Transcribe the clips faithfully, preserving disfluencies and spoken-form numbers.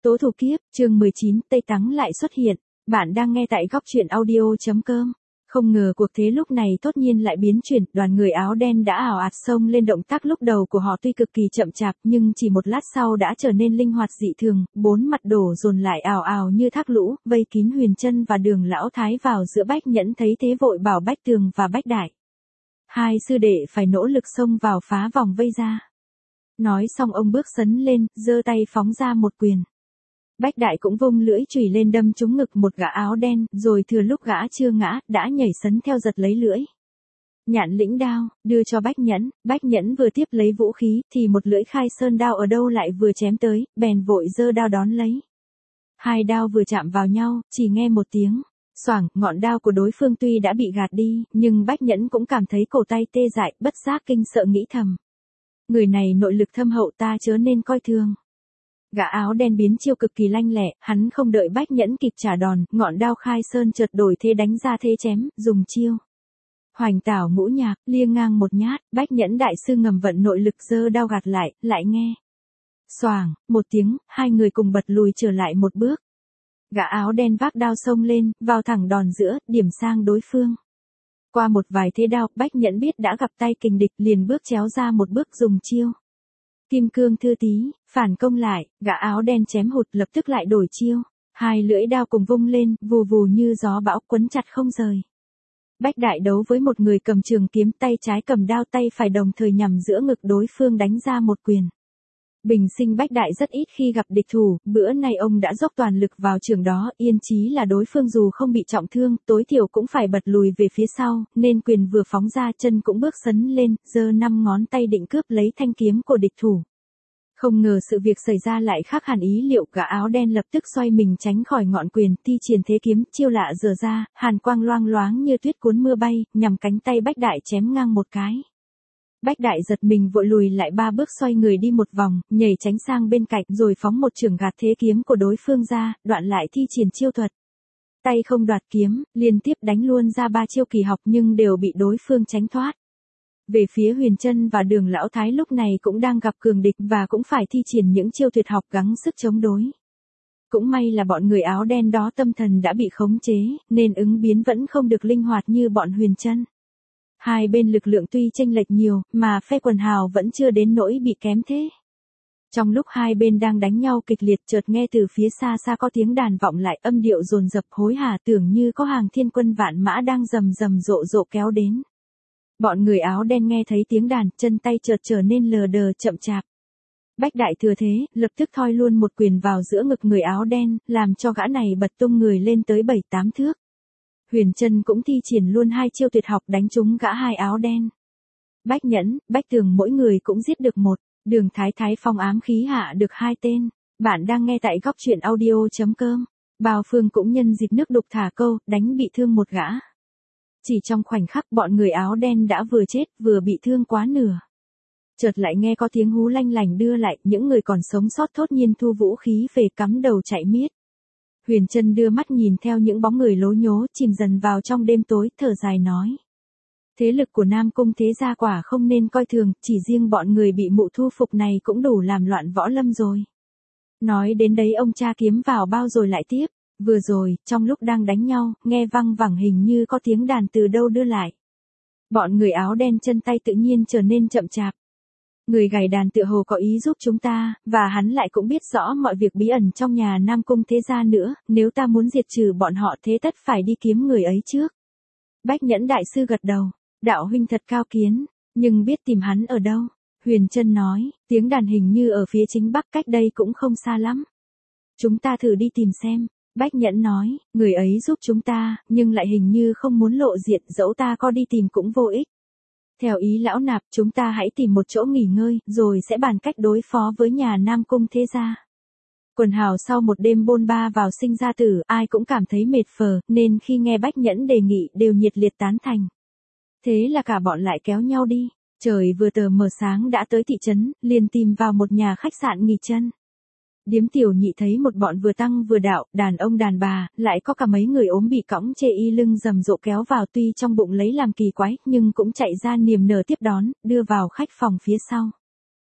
Tố thủ kiếp, chương mười chín, Tây Tắng lại xuất hiện. Bạn đang nghe tại góc truyện audio.com. Không ngờ cuộc thế lúc này tốt nhiên lại biến chuyển, đoàn người áo đen đã ào ạt xông lên, động tác lúc đầu của họ tuy cực kỳ chậm chạp nhưng chỉ một lát sau đã trở nên linh hoạt dị thường, bốn mặt đổ dồn lại ào ào như thác lũ, vây kín Huyền Trân và Đường Lão Thái vào giữa. Bách Nhẫn thấy thế vội bảo Bách Tường và Bách Đại. Hai sư đệ phải nỗ lực xông vào phá vòng vây ra. Nói xong ông bước sấn lên, giơ tay phóng ra một quyền. Bách Đại cũng vung lưỡi chùy lên đâm trúng ngực một gã áo đen, rồi thừa lúc gã chưa ngã, đã nhảy sấn theo giật lấy lưỡi nhạn lĩnh đao, đưa cho Bách Nhẫn. Bách Nhẫn vừa tiếp lấy vũ khí, thì một lưỡi khai sơn đao ở đâu lại vừa chém tới, bèn vội giơ đao đón lấy. Hai đao vừa chạm vào nhau, chỉ nghe một tiếng xoảng, ngọn đao của đối phương tuy đã bị gạt đi, nhưng Bách Nhẫn cũng cảm thấy cổ tay tê dại, bất giác kinh sợ nghĩ thầm. Người này nội lực thâm hậu, ta chớ nên coi thường. Gã áo đen biến chiêu cực kỳ lanh lẹ, hắn không đợi Bách Nhẫn kịp trả đòn, ngọn đao khai sơn chợt đổi thế đánh ra thế chém, dùng chiêu hoành tảo ngũ nhạc, liêng ngang một nhát. Bách Nhẫn đại sư ngầm vận nội lực giơ đao gạt lại, lại nghe xoảng một tiếng, hai người cùng bật lùi trở lại một bước. Gã áo đen vác đao xông lên, vào thẳng đòn giữa, điểm sang đối phương. Qua một vài thế đao, Bách Nhẫn biết đã gặp tay kình địch, liền bước chéo ra một bước dùng chiêu kim cương thư tí, phản công lại. Gã áo đen chém hụt, lập tức lại đổi chiêu, hai lưỡi đao cùng vung lên, vù vù như gió bão, quấn chặt không rời. Bách Đại đấu với một người cầm trường kiếm, tay trái cầm đao, tay phải đồng thời nhằm giữa ngực đối phương đánh ra một quyền. Bình sinh Bách Đại rất ít khi gặp địch thủ, bữa nay ông đã dốc toàn lực vào trường đó, yên chí là đối phương dù không bị trọng thương, tối thiểu cũng phải bật lùi về phía sau, nên quyền vừa phóng ra, chân cũng bước sấn lên, giơ năm ngón tay định cướp lấy thanh kiếm của địch thủ. Không ngờ sự việc xảy ra lại khác hẳn ý liệu, gã áo đen lập tức xoay mình tránh khỏi ngọn quyền, thi triển thế kiếm, chiêu lạ dở ra, hàn quang loang loáng như tuyết cuốn mưa bay, nhằm cánh tay Bách Đại chém ngang một cái. Bách Đại giật mình vội lùi lại ba bước, xoay người đi một vòng, nhảy tránh sang bên cạnh, rồi phóng một chưởng gạt thế kiếm của đối phương ra, đoạn lại thi triển chiêu thuật tay không đoạt kiếm, liên tiếp đánh luôn ra ba chiêu kỳ học nhưng đều bị đối phương tránh thoát. Về phía Huyền Trân và Đường Lão Thái lúc này cũng đang gặp cường địch và cũng phải thi triển những chiêu tuyệt học gắng sức chống đối. Cũng may là bọn người áo đen đó tâm thần đã bị khống chế, nên ứng biến vẫn không được linh hoạt như bọn Huyền Trân. Hai bên lực lượng tuy chênh lệch nhiều, mà phe quần hào vẫn chưa đến nỗi bị kém thế. Trong lúc hai bên đang đánh nhau kịch liệt, chợt nghe từ phía xa xa có tiếng đàn vọng lại, âm điệu dồn dập hối hả, tưởng như có hàng thiên quân vạn mã đang rầm rầm rộ rộ kéo đến. Bọn người áo đen nghe thấy tiếng đàn, chân tay chợt trở nên lờ đờ chậm chạp. Bách Đại thừa thế, lập tức thoi luôn một quyền vào giữa ngực người áo đen, làm cho gã này bật tung người lên tới bảy tám thước. Huyền Trân cũng thi triển luôn hai chiêu tuyệt học đánh trúng gã hai áo đen. Bách Nhẫn, Bách Tường mỗi người cũng giết được một, Đường Thái Thái phong ám khí hạ được hai tên. Bạn đang nghe tại góc truyện audio.com. Bao Phương cũng nhân dịp nước đục thả câu, đánh bị thương một gã. Chỉ trong khoảnh khắc bọn người áo đen đã vừa chết vừa bị thương quá nửa. Chợt lại nghe có tiếng hú lanh lành đưa lại, những người còn sống sót thốt nhiên thu vũ khí về cắm đầu chạy miết. Huyền Trân đưa mắt nhìn theo những bóng người lố nhố chìm dần vào trong đêm tối, thở dài nói. Thế lực của Nam Cung thế gia quả không nên coi thường, chỉ riêng bọn người bị mụ thu phục này cũng đủ làm loạn võ lâm rồi. Nói đến đấy ông tra kiếm vào bao rồi lại tiếp. Vừa rồi, trong lúc đang đánh nhau, nghe văng vẳng hình như có tiếng đàn từ đâu đưa lại. Bọn người áo đen chân tay tự nhiên trở nên chậm chạp. Người gảy đàn tựa hồ có ý giúp chúng ta, và hắn lại cũng biết rõ mọi việc bí ẩn trong nhà Nam Cung thế gia nữa, nếu ta muốn diệt trừ bọn họ thế tất phải đi kiếm người ấy trước. Bách Nhẫn đại sư gật đầu, đạo huynh thật cao kiến, nhưng biết tìm hắn ở đâu? Huyền Trân nói, tiếng đàn hình như ở phía chính bắc, cách đây cũng không xa lắm. Chúng ta thử đi tìm xem. Bách Nhẫn nói, người ấy giúp chúng ta, nhưng lại hình như không muốn lộ diện, dẫu ta có đi tìm cũng vô ích. Theo ý lão nạp, chúng ta hãy tìm một chỗ nghỉ ngơi, rồi sẽ bàn cách đối phó với nhà Nam Cung thế gia. Quần hào sau một đêm bôn ba vào sinh ra tử, ai cũng cảm thấy mệt phờ, nên khi nghe Bách Nhẫn đề nghị đều nhiệt liệt tán thành. Thế là cả bọn lại kéo nhau đi, trời vừa tờ mờ sáng đã tới thị trấn, liền tìm vào một nhà khách sạn nghỉ chân. Điếm Tiểu Nhị thấy một bọn vừa tăng vừa đạo, đàn ông đàn bà, lại có cả mấy người ốm bị cõng chê y lưng rầm rộ kéo vào, tuy trong bụng lấy làm kỳ quái, nhưng cũng chạy ra niềm nở tiếp đón, đưa vào khách phòng phía sau.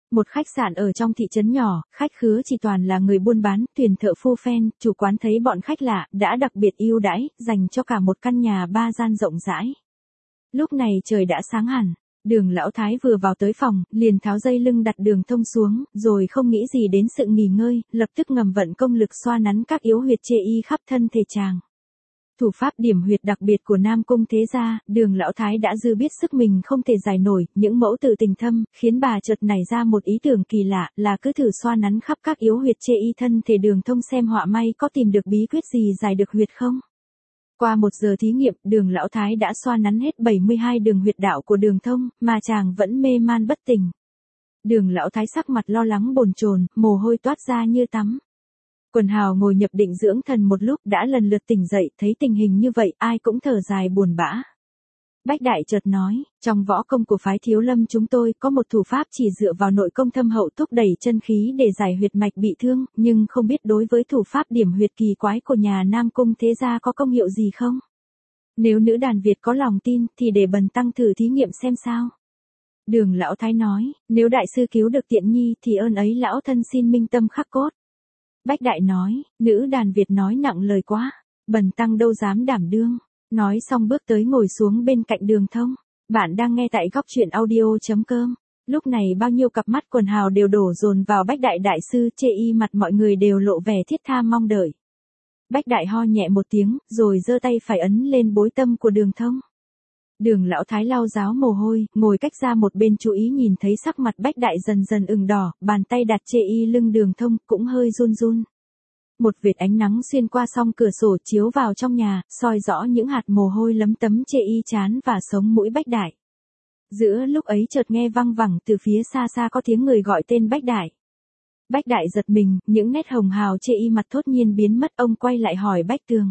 Một khách sạn ở trong thị trấn nhỏ, khách khứa chỉ toàn là người buôn bán, tuyển thợ phu phen, chủ quán thấy bọn khách lạ, đã đặc biệt ưu đãi, dành cho cả một căn nhà ba gian rộng rãi. Lúc này trời đã sáng hẳn, Đường Lão Thái vừa vào tới phòng, liền tháo dây lưng đặt Đường Thông xuống, rồi không nghĩ gì đến sự nghỉ ngơi, lập tức ngầm vận công lực xoa nắn các yếu huyệt chê y khắp thân thể chàng. Thủ pháp điểm huyệt đặc biệt của Nam Cung thế gia, Đường Lão Thái đã dư biết sức mình không thể giải nổi, những mẫu tử tình thâm, khiến bà chợt nảy ra một ý tưởng kỳ lạ, là cứ thử xoa nắn khắp các yếu huyệt chê y thân thể Đường Thông xem họa may có tìm được bí quyết gì giải được huyệt không. Qua một giờ thí nghiệm, Đường Lão Thái đã xoa nắn hết bảy mươi hai đường huyệt đạo của Đường Thông, mà chàng vẫn mê man bất tỉnh. Đường Lão Thái sắc mặt lo lắng bồn chồn, mồ hôi toát ra như tắm. Quần hào ngồi nhập định dưỡng thần một lúc đã lần lượt tỉnh dậy, thấy tình hình như vậy ai cũng thở dài buồn bã. Bách Đại chợt nói, trong võ công của phái Thiếu Lâm chúng tôi có một thủ pháp chỉ dựa vào nội công thâm hậu thúc đẩy chân khí để giải huyệt mạch bị thương, nhưng không biết đối với thủ pháp điểm huyệt kỳ quái của nhà Nam Cung thế gia có công hiệu gì không? Nếu nữ đàn Việt có lòng tin thì để bần tăng thử thí nghiệm xem sao. Đường Lão Thái nói, nếu đại sư cứu được tiện nhi thì ơn ấy lão thân xin minh tâm khắc cốt. Bách Đại nói, nữ đàn Việt nói nặng lời quá, bần tăng đâu dám đảm đương. Nói xong bước tới ngồi xuống bên cạnh Đường Thông. Bạn đang nghe tại góc truyện audio chấm com. Lúc này bao nhiêu cặp mắt quần hào đều đổ dồn vào Bách Đại đại sư, chê y mặt mọi người đều lộ vẻ thiết tha mong đợi. Bách Đại ho nhẹ một tiếng, rồi giơ tay phải ấn lên bối tâm của Đường Thông. Đường Lão Thái lau ráo mồ hôi, ngồi cách ra một bên chú ý nhìn thấy sắc mặt Bách Đại dần dần ửng đỏ, bàn tay đặt chê y lưng Đường Thông cũng hơi run run. Một vệt ánh nắng xuyên qua song cửa sổ chiếu vào trong nhà, soi rõ những hạt mồ hôi lấm tấm chê y trán và sống mũi Bách Đại. Giữa lúc ấy chợt nghe văng vẳng từ phía xa xa có tiếng người gọi tên Bách Đại. Bách Đại giật mình, những nét hồng hào chê y mặt thốt nhiên biến mất, ông quay lại hỏi Bách Tường.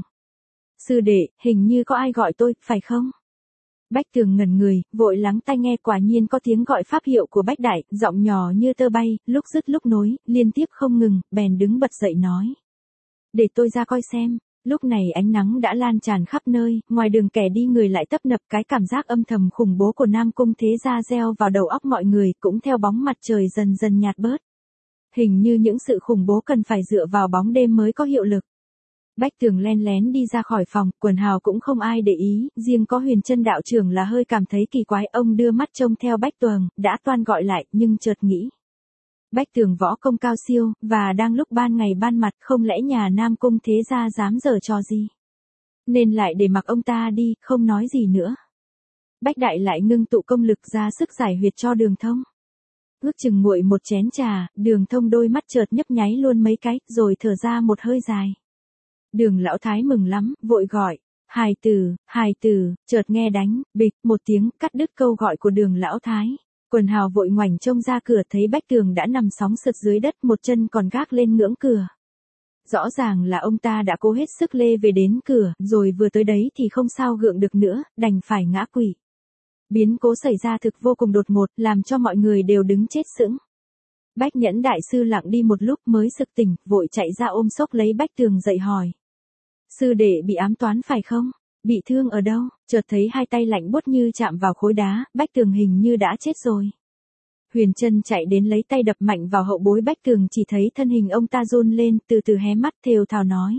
Sư đệ, hình như có ai gọi tôi, phải không? Bách Tường ngẩn người, vội lắng tai nghe, quả nhiên có tiếng gọi pháp hiệu của Bách Đại, giọng nhỏ như tơ bay, lúc dứt lúc nối, liên tiếp không ngừng, bèn đứng bật dậy nói. Để tôi ra coi xem. Lúc này ánh nắng đã lan tràn khắp nơi, ngoài đường kẻ đi người lại tấp nập, cái cảm giác âm thầm khủng bố của Nam Cung thế gia gieo vào đầu óc mọi người, cũng theo bóng mặt trời dần dần nhạt bớt. Hình như những sự khủng bố cần phải dựa vào bóng đêm mới có hiệu lực. Bách Tường len lén đi ra khỏi phòng, quần hào cũng không ai để ý, riêng có Huyền Trân đạo trưởng là hơi cảm thấy kỳ quái, ông đưa mắt trông theo Bách Tường, đã toan gọi lại, nhưng chợt nghĩ. Bách Tường võ công cao siêu, và đang lúc ban ngày ban mặt, không lẽ nhà Nam Cung thế gia dám giở trò gì? Nên lại để mặc ông ta đi, không nói gì nữa. Bách Đại lại ngưng tụ công lực ra sức giải huyệt cho Đường Thông. Ước chừng nguội một chén trà, Đường Thông đôi mắt chợt nhấp nháy luôn mấy cái, rồi thở ra một hơi dài. Đường Lão Thái mừng lắm, vội gọi, hài tử, hài tử, chợt nghe đánh, bịch, một tiếng, cắt đứt câu gọi của Đường Lão Thái. Quần hào vội ngoảnh trông ra cửa, thấy Bách Tường đã nằm sóng sượt dưới đất, một chân còn gác lên ngưỡng cửa. Rõ ràng là ông ta đã cố hết sức lê về đến cửa, rồi vừa tới đấy thì không sao gượng được nữa, đành phải ngã quỵ. Biến cố xảy ra thực vô cùng đột ngột, làm cho mọi người đều đứng chết sững. Bách Nhẫn đại sư lặng đi một lúc mới sực tỉnh, vội chạy ra ôm xốc lấy Bách Tường dậy hỏi. Sư đệ bị ám toán phải không? Bị thương ở đâu? Chợt thấy hai tay lạnh buốt như chạm vào khối đá, Bách Tường hình như đã chết rồi. Huyền Trân chạy đến lấy tay đập mạnh vào hậu bối Bách Tường, chỉ thấy thân hình ông ta run lên, từ từ hé mắt thều thào nói.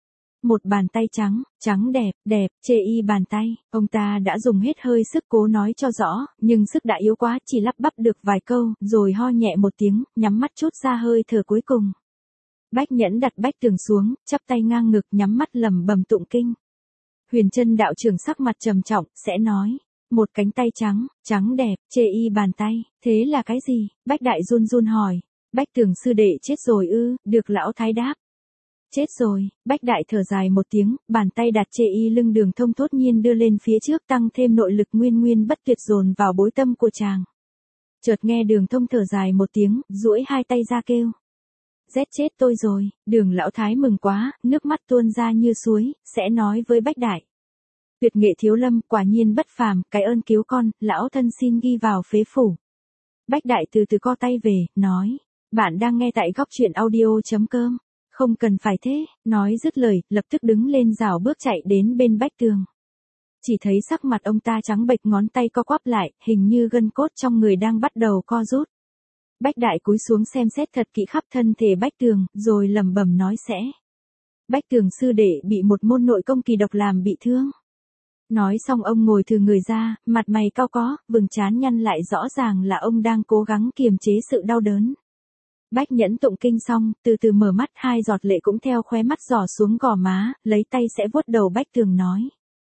Một bàn tay trắng, trắng đẹp, đẹp, chê y bàn tay, ông ta đã dùng hết hơi sức cố nói cho rõ, nhưng sức đã yếu quá, chỉ lắp bắp được vài câu, rồi ho nhẹ một tiếng, nhắm mắt chút ra hơi thở cuối cùng. Bách Nhẫn đặt Bách Tường xuống, chắp tay ngang ngực, nhắm mắt lẩm bẩm tụng kinh. Huyền Trân đạo trưởng sắc mặt trầm trọng, sẽ nói, một cánh tay trắng, trắng đẹp, chê y bàn tay, thế là cái gì? Bách Đại run run hỏi, Bách Tường sư đệ chết rồi ư? Được Lão Thái đáp. Chết rồi. Bách Đại thở dài một tiếng, bàn tay đặt chê y lưng Đường Thông thốt nhiên đưa lên phía trước, tăng thêm nội lực nguyên nguyên bất tuyệt dồn vào bối tâm của chàng. Chợt nghe Đường Thông thở dài một tiếng, duỗi hai tay ra kêu. Rét chết tôi rồi. Đường Lão Thái mừng quá, nước mắt tuôn ra như suối, sẽ nói với Bách Đại. Tuyệt nghệ Thiếu Lâm quả nhiên bất phàm, cái ơn cứu con, lão thân xin ghi vào phế phủ. Bách Đại từ từ co tay về, nói. Bạn đang nghe tại góc truyện audio chấm com. Không cần phải thế, nói dứt lời, lập tức đứng lên rảo bước chạy đến bên Bách Tường. Chỉ thấy sắc mặt ông ta trắng bệch, ngón tay co quắp lại, hình như gân cốt trong người đang bắt đầu co rút. Bách Đại cúi xuống xem xét thật kỹ khắp thân thể Bách Tường, rồi lẩm bẩm nói sẽ. Bách Tường sư đệ bị một môn nội công kỳ độc làm bị thương. Nói xong ông ngồi thừ người ra, mặt mày cau có, vầng trán nhăn lại, rõ ràng là ông đang cố gắng kiềm chế sự đau đớn. Bách Nhẫn tụng kinh xong, từ từ mở mắt, hai giọt lệ cũng theo khóe mắt giỏ xuống gò má, lấy tay sẽ vuốt đầu Bách Tường nói.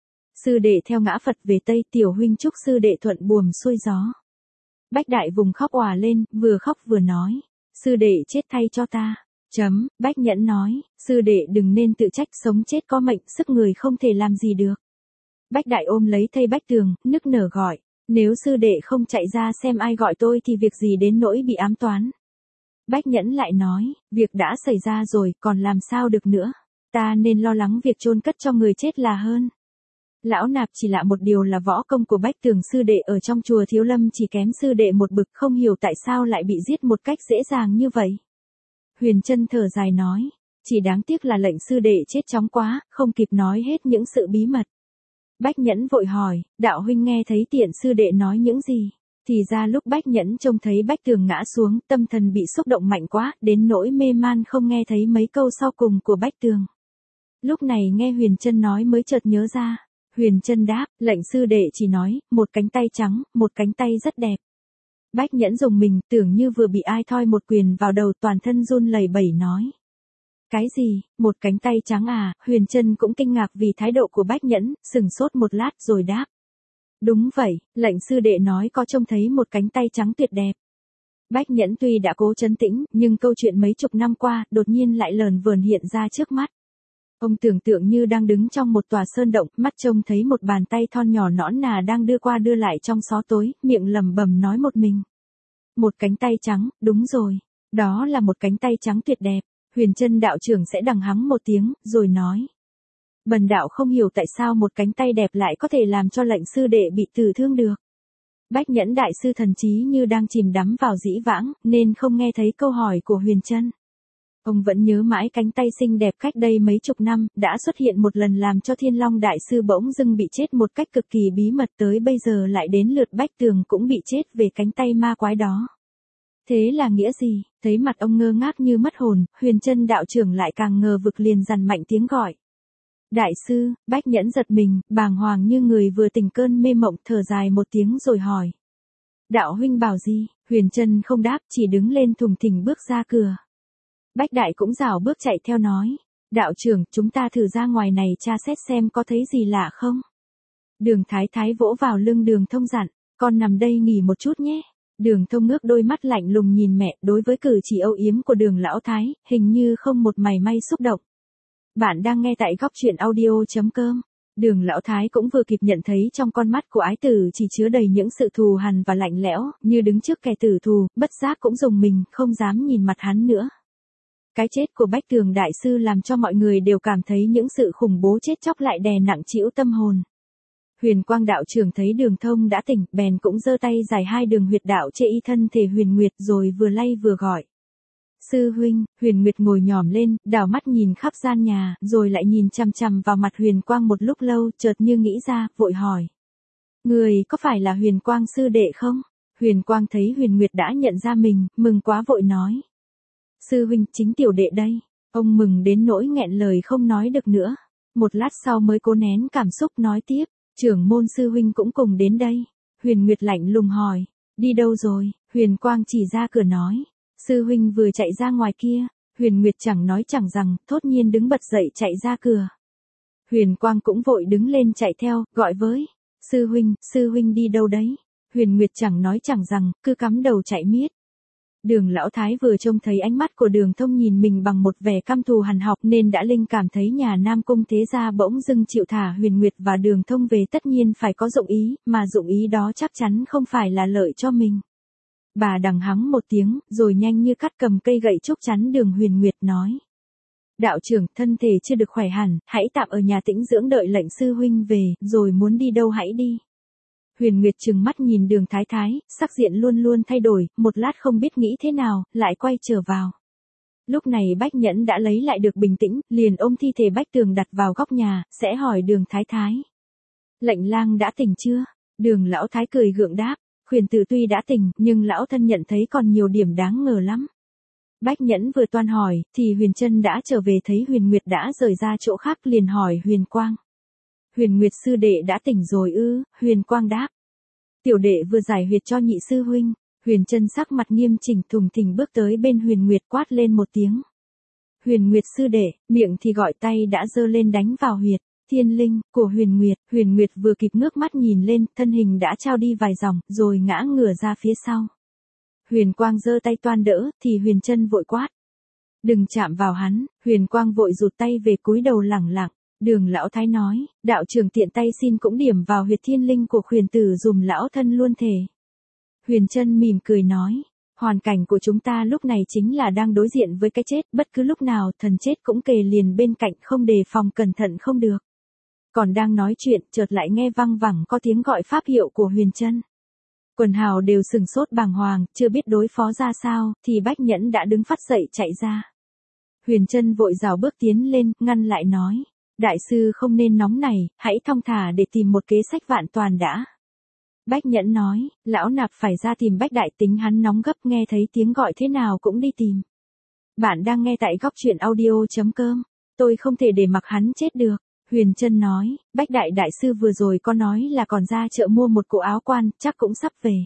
Sư đệ theo ngã Phật về Tây, tiểu huynh chúc sư đệ thuận buồm xuôi gió. Bách Đại vùng khóc òa lên, vừa khóc vừa nói. Sư đệ chết thay cho ta. Chấm, Bách Nhẫn nói, sư đệ đừng nên tự trách, sống chết có mệnh, sức người không thể làm gì được. Bách Đại ôm lấy thây Bách Tường, nức nở gọi. Nếu sư đệ không chạy ra xem ai gọi tôi thì việc gì đến nỗi bị ám toán. Bách Nhẫn lại nói, việc đã xảy ra rồi, còn làm sao được nữa. Ta nên lo lắng việc chôn cất cho người chết là hơn. Lão nạp chỉ lạ một điều là võ công của Bách Tường sư đệ ở trong chùa Thiếu Lâm chỉ kém sư đệ một bực, không hiểu tại sao lại bị giết một cách dễ dàng như vậy. Huyền Trân thở dài nói, chỉ đáng tiếc là lệnh sư đệ chết chóng quá, không kịp nói hết những sự bí mật. Bách Nhẫn vội hỏi, đạo huynh nghe thấy tiện sư đệ nói những gì? Thì ra lúc Bách Nhẫn trông thấy Bách Tường ngã xuống, tâm thần bị xúc động mạnh quá, đến nỗi mê man không nghe thấy mấy câu sau cùng của Bách Tường. Lúc này nghe Huyền Trân nói mới chợt nhớ ra. Huyền Trân đáp, lệnh sư đệ chỉ nói, một cánh tay trắng, một cánh tay rất đẹp. Bách Nhẫn rùng mình, tưởng như vừa bị ai thoi một quyền vào đầu, toàn thân run lẩy bẩy nói. Cái gì, một cánh tay trắng à? Huyền Trân cũng kinh ngạc vì thái độ của Bách Nhẫn, sừng sốt một lát rồi đáp. Đúng vậy, lệnh sư đệ nói có trông thấy một cánh tay trắng tuyệt đẹp. Bách Nhẫn tuy đã cố trấn tĩnh, nhưng câu chuyện mấy chục năm qua, đột nhiên lại lờn vờn hiện ra trước mắt. Ông tưởng tượng như đang đứng trong một tòa sơn động, mắt trông thấy một bàn tay thon nhỏ nõn nà đang đưa qua đưa lại trong xó tối, miệng lẩm bẩm nói một mình. Một cánh tay trắng, đúng rồi, đó là một cánh tay trắng tuyệt đẹp. Huyền Trân đạo trưởng sẽ đằng hắng một tiếng, rồi nói. Bần đạo không hiểu tại sao một cánh tay đẹp lại có thể làm cho lệnh sư đệ bị tử thương được. Bách Nhẫn đại sư thần trí như đang chìm đắm vào dĩ vãng, nên không nghe thấy câu hỏi của Huyền Trân. Ông vẫn nhớ mãi cánh tay xinh đẹp cách đây mấy chục năm, đã xuất hiện một lần làm cho Thiên Long đại sư bỗng dưng bị chết một cách cực kỳ bí mật, tới bây giờ lại đến lượt Bách Tường cũng bị chết về cánh tay ma quái đó. Thế là nghĩa gì? Thấy mặt ông ngơ ngác như mất hồn, Huyền Trân đạo trưởng lại càng ngờ vực, liền dằn mạnh tiếng gọi. Đại sư, Bách Nhẫn giật mình, bàng hoàng như người vừa tỉnh cơn mê mộng, thở dài một tiếng rồi hỏi. Đạo huynh bảo gì? Huyền Trân không đáp, chỉ đứng lên thùng thình bước ra cửa. Bách Đại cũng rảo bước chạy theo nói. Đạo trưởng, chúng ta thử ra ngoài này tra xét xem có thấy gì lạ không? Đường Thái Thái vỗ vào lưng Đường Thông dặn, con nằm đây nghỉ một chút nhé. Đường Thông ngước đôi mắt lạnh lùng nhìn mẹ, đối với cử chỉ âu yếm của Đường lão thái, hình như không một mảy may xúc động. Bạn đang nghe tại góc truyện audio chấm com. Đường lão thái cũng vừa kịp nhận thấy trong con mắt của ái tử chỉ chứa đầy những sự thù hằn và lạnh lẽo, như đứng trước kẻ tử thù, bất giác cũng rùng mình, không dám nhìn mặt hắn nữa. Cái chết của Bách Tường đại sư làm cho mọi người đều cảm thấy những sự khủng bố chết chóc lại đè nặng trĩu tâm hồn. Huyền Quang đạo trưởng thấy Đường Thông đã tỉnh, bèn cũng giơ tay giải hai đường huyệt đạo chê y thân thể Huyền Nguyệt, rồi vừa lay vừa gọi. Sư huynh. Huyền Nguyệt ngồi nhòm lên, đảo mắt nhìn khắp gian nhà, rồi lại nhìn chằm chằm vào mặt Huyền Quang một lúc lâu, chợt như nghĩ ra, vội hỏi. Người có phải là Huyền Quang sư đệ không? Huyền Quang thấy Huyền Nguyệt đã nhận ra mình, mừng quá vội nói. Sư huynh, chính tiểu đệ đây. Ông mừng đến nỗi nghẹn lời không nói được nữa. Một lát sau mới cố nén cảm xúc nói tiếp. Trưởng môn sư huynh cũng cùng đến đây. Huyền Nguyệt lạnh lùng hỏi. Đi đâu rồi? Huyền Quang chỉ ra cửa nói. Sư huynh vừa chạy ra ngoài kia. Huyền Nguyệt chẳng nói chẳng rằng, thốt nhiên đứng bật dậy chạy ra cửa. Huyền Quang cũng vội đứng lên chạy theo, gọi với. Sư huynh, sư huynh đi đâu đấy? Huyền Nguyệt chẳng nói chẳng rằng, cứ cắm đầu chạy miết. Đường lão thái vừa trông thấy ánh mắt của Đường Thông nhìn mình bằng một vẻ căm thù hằn học, nên đã linh cảm thấy nhà Nam Cung thế gia bỗng dưng chịu thả Huyền Nguyệt và Đường Thông về tất nhiên phải có dụng ý, mà dụng ý đó chắc chắn không phải là lợi cho mình. Bà đằng hắng một tiếng, rồi nhanh như cắt cầm cây gậy trúc chắn đường Huyền Nguyệt nói. Đạo trưởng, thân thể chưa được khỏe hẳn, hãy tạm ở nhà tĩnh dưỡng đợi lệnh sư huynh về, rồi muốn đi đâu hãy đi. Huyền Nguyệt trừng mắt nhìn Đường Thái Thái, sắc diện luôn luôn thay đổi, một lát không biết nghĩ thế nào, lại quay trở vào. Lúc này Bách Nhẫn đã lấy lại được bình tĩnh, liền ôm thi thể Bách Tường đặt vào góc nhà, sẽ hỏi Đường Thái Thái. Lệnh lang đã tỉnh chưa? Đường lão thái cười gượng đáp. Khuyển tử tuy đã tỉnh, nhưng lão thân nhận thấy còn nhiều điểm đáng ngờ lắm. Bách Nhẫn vừa toan hỏi, thì Huyền Trân đã trở về thấy Huyền Nguyệt đã rời ra chỗ khác liền hỏi Huyền Quang. Huyền Nguyệt sư đệ đã tỉnh rồi ư? Huyền Quang đáp. Tiểu đệ vừa giải huyệt cho nhị sư huynh. Huyền Trân sắc mặt nghiêm chỉnh thùng thình bước tới bên Huyền Nguyệt quát lên một tiếng. Huyền Nguyệt sư đệ, miệng thì gọi tay đã giơ lên đánh vào huyệt. Thiên linh của Huyền Nguyệt. Huyền Nguyệt vừa kịp ngước mắt nhìn lên, thân hình đã trao đi vài dòng, rồi ngã ngửa ra phía sau. Huyền Quang giơ tay toan đỡ, thì Huyền Trân vội quát. Đừng chạm vào hắn. Huyền Quang vội rụt tay về cúi đầu lẳng lặng. Đường lão thái nói, đạo trưởng tiện tay xin cũng điểm vào huyệt thiên linh của khuyển tử dùm lão thân luôn thể. Huyền Trân mỉm cười nói, hoàn cảnh của chúng ta lúc này chính là đang đối diện với cái chết, bất cứ lúc nào thần chết cũng kề liền bên cạnh, không đề phòng cẩn thận không được. Còn đang nói chuyện, chợt lại nghe văng vẳng có tiếng gọi pháp hiệu của Huyền Trân. Quần hào đều sừng sốt bàng hoàng, chưa biết đối phó ra sao, thì Bách Nhẫn đã đứng phắt dậy chạy ra. Huyền Trân vội rào bước tiến lên, ngăn lại nói, đại sư không nên nóng này, hãy thong thả để tìm một kế sách vạn toàn đã. Bách Nhẫn nói, lão nạp phải ra tìm Bách đại, tính hắn nóng gấp, nghe thấy tiếng gọi thế nào cũng đi tìm. Bạn đang nghe tại góc truyện audio chấm com, tôi không thể để mặc hắn chết được. Huyền Trân nói, Bách đại đại sư vừa rồi có nói là còn ra chợ mua một bộ áo quan, chắc cũng sắp về.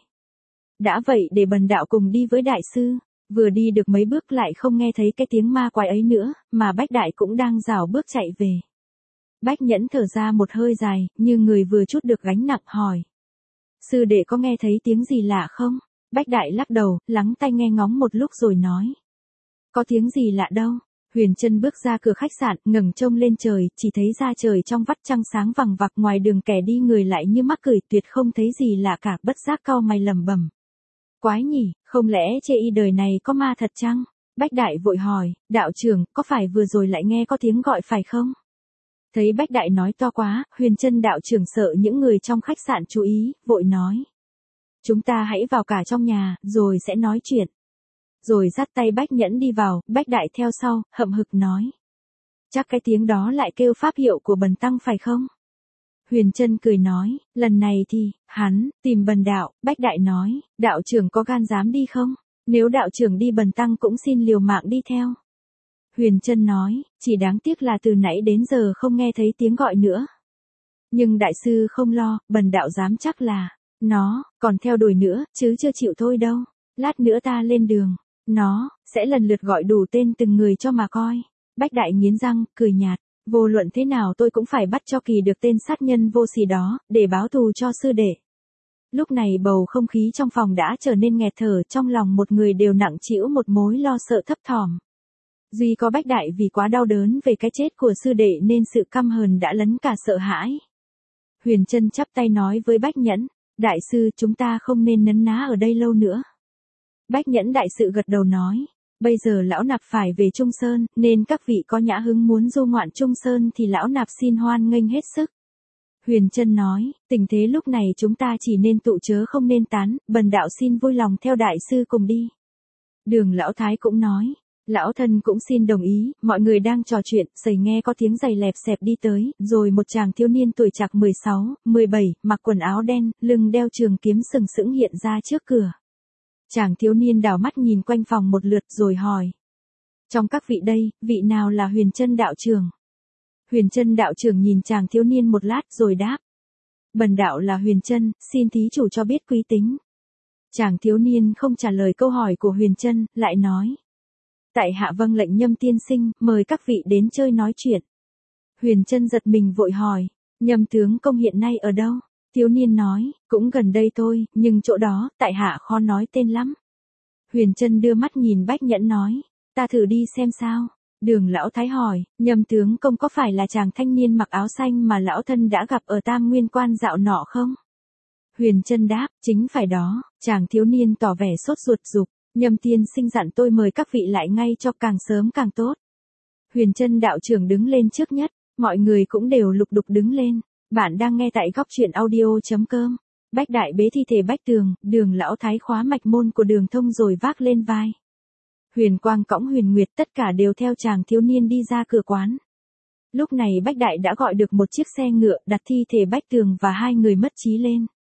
Đã vậy để bần đạo cùng đi với đại sư. Vừa đi được mấy bước lại không nghe thấy cái tiếng ma quái ấy nữa, mà Bách đại cũng đang rảo bước chạy về. Bách Nhẫn thở ra một hơi dài, như người vừa trút được gánh nặng hỏi. Sư đệ có nghe thấy tiếng gì lạ không? Bách đại lắc đầu, lắng tai nghe ngóng một lúc rồi nói. Có tiếng gì lạ đâu. Huyền Trân bước ra cửa khách sạn, ngẩng trông lên trời, chỉ thấy ra trời trong vắt trăng sáng vằng vặc, ngoài đường kẻ đi người lại như mắc cười, tuyệt không thấy gì lạ cả, bất giác cau mày lẩm bẩm. Quái nhỉ, không lẽ chê y đời này có ma thật chăng? Bách đại vội hỏi, đạo trưởng, có phải vừa rồi lại nghe có tiếng gọi phải không? Thấy Bách đại nói to quá, Huyền Trân đạo trưởng sợ những người trong khách sạn chú ý, vội nói. Chúng ta hãy vào cả trong nhà, rồi sẽ nói chuyện. Rồi dắt tay Bách Nhẫn đi vào, Bách đại theo sau, hậm hực nói. Chắc cái tiếng đó lại kêu pháp hiệu của bần tăng phải không? Huyền Trân cười nói, lần này thì, hắn, tìm bần đạo. Bách đại nói, đạo trưởng có gan dám đi không? Nếu đạo trưởng đi bần tăng cũng xin liều mạng đi theo. Huyền Trân nói, chỉ đáng tiếc là từ nãy đến giờ không nghe thấy tiếng gọi nữa. Nhưng đại sư không lo, bần đạo dám chắc là, nó, còn theo đuổi nữa, chứ chưa chịu thôi đâu. Lát nữa ta lên đường, nó, sẽ lần lượt gọi đủ tên từng người cho mà coi. Bách đại nghiến răng, cười nhạt, vô luận thế nào tôi cũng phải bắt cho kỳ được tên sát nhân vô sỉ đó, để báo thù cho sư đệ. Lúc này bầu không khí trong phòng đã trở nên nghẹt thở, trong lòng một người đều nặng trĩu một mối lo sợ thấp thỏm. Duy có Bách đại vì quá đau đớn về cái chết của sư đệ nên sự căm hờn đã lấn cả sợ hãi. Huyền Trân chắp tay nói với Bách Nhẫn, đại sư chúng ta không nên nấn ná ở đây lâu nữa. Bách Nhẫn đại sự gật đầu nói, bây giờ lão nạp phải về Trung Sơn, nên các vị có nhã hứng muốn du ngoạn Trung Sơn thì lão nạp xin hoan nghênh hết sức. Huyền Trân nói, tình thế lúc này chúng ta chỉ nên tụ chớ không nên tán, bần đạo xin vui lòng theo đại sư cùng đi. Đường lão thái cũng nói, lão thân cũng xin đồng ý. Mọi người đang trò chuyện, sầy nghe có tiếng giày lẹp xẹp đi tới, rồi một chàng thiếu niên tuổi trạc mười sáu, mười bảy, mặc quần áo đen, lưng đeo trường kiếm sừng sững hiện ra trước cửa. Chàng thiếu niên đảo mắt nhìn quanh phòng một lượt rồi hỏi. Trong các vị đây, vị nào là Huyền Trân đạo trưởng? Huyền Trân đạo trưởng nhìn chàng thiếu niên một lát rồi đáp. Bần đạo là Huyền Trân, xin thí chủ cho biết quý tính. Chàng thiếu niên không trả lời câu hỏi của Huyền Trân, lại nói. Tại hạ vâng lệnh Nhâm tiên sinh, mời các vị đến chơi nói chuyện. Huyền Trân giật mình vội hỏi, Nhâm tướng công hiện nay ở đâu? Thiếu niên nói, cũng gần đây thôi, nhưng chỗ đó, tại hạ khó nói tên lắm. Huyền Trân đưa mắt nhìn Bách Nhẫn nói, ta thử đi xem sao. Đường lão thái hỏi, Nhâm tướng công có phải là chàng thanh niên mặc áo xanh mà lão thân đã gặp ở Tam Nguyên Quan dạo nọ không? Huyền Trân đáp, chính phải đó. Chàng thiếu niên tỏ vẻ sốt ruột dục, Nhâm tiên sinh dặn tôi mời các vị lại ngay cho càng sớm càng tốt. Huyền Trân đạo trưởng đứng lên trước nhất, mọi người cũng đều lục đục đứng lên. Bạn đang nghe tại góc truyện audio chấm com. Bách đại bế thi thể Bách Tường, đường lão thái khóa mạch môn của Đường Thông rồi vác lên vai. Huyền Quang cõng Huyền Nguyệt, tất cả đều theo chàng thiếu niên đi ra cửa quán. Lúc này Bách đại đã gọi được một chiếc xe ngựa, đặt thi thể Bách Tường và hai người mất trí lên.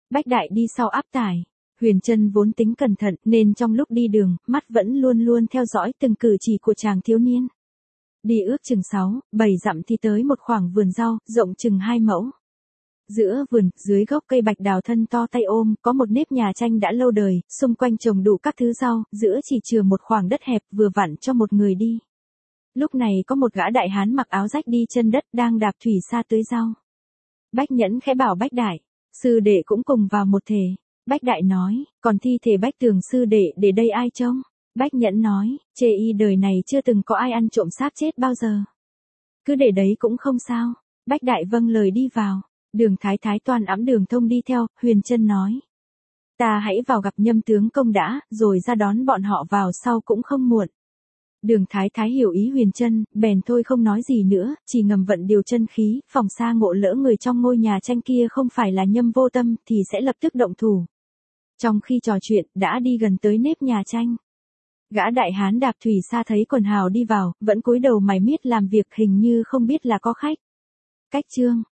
Bách Đại đi sau áp tải. Huyền Trân vốn tính cẩn thận nên trong lúc đi đường, mắt vẫn luôn luôn theo dõi từng cử chỉ của chàng thiếu niên. Đi ước chừng sáu, bảy dặm thì tới một khoảng vườn rau, rộng chừng hai mẫu. Giữa vườn, dưới gốc cây bạch đào thân to tay ôm, có một nếp nhà tranh đã lâu đời, xung quanh trồng đủ các thứ rau, giữa chỉ chừa một khoảng đất hẹp vừa vặn cho một người đi. Lúc này có một gã đại hán mặc áo rách đi chân đất đang đạp thủy sa tưới rau. Bách Nhẫn khẽ bảo Bách Đại, sư đệ cũng cùng vào một thể. Bách Đại nói, còn thi thể Bách Tường sư đệ để đây ai trông? Bách Nhẫn nói, chê y đời này chưa từng có ai ăn trộm xác chết bao giờ. Cứ để đấy cũng không sao. Bách Đại vâng lời đi vào. Đường Thái Thái toan ẵm Đường Thông đi theo, Huyền Trân nói. Ta hãy vào gặp Nhâm tướng công đã, rồi ra đón bọn họ vào sau cũng không muộn. Đường Thái Thái hiểu ý Huyền Trân, bèn thôi không nói gì nữa, chỉ ngầm vận điều chân khí, phòng xa ngộ lỡ người trong ngôi nhà tranh kia không phải là Nhâm Vô Tâm thì sẽ lập tức động thủ. Trong khi trò chuyện, đã đi gần tới nếp nhà tranh. Gã đại hán đạp thủy sa thấy quần hào đi vào, vẫn cúi đầu mày miết làm việc hình như không biết là có khách. Cách chương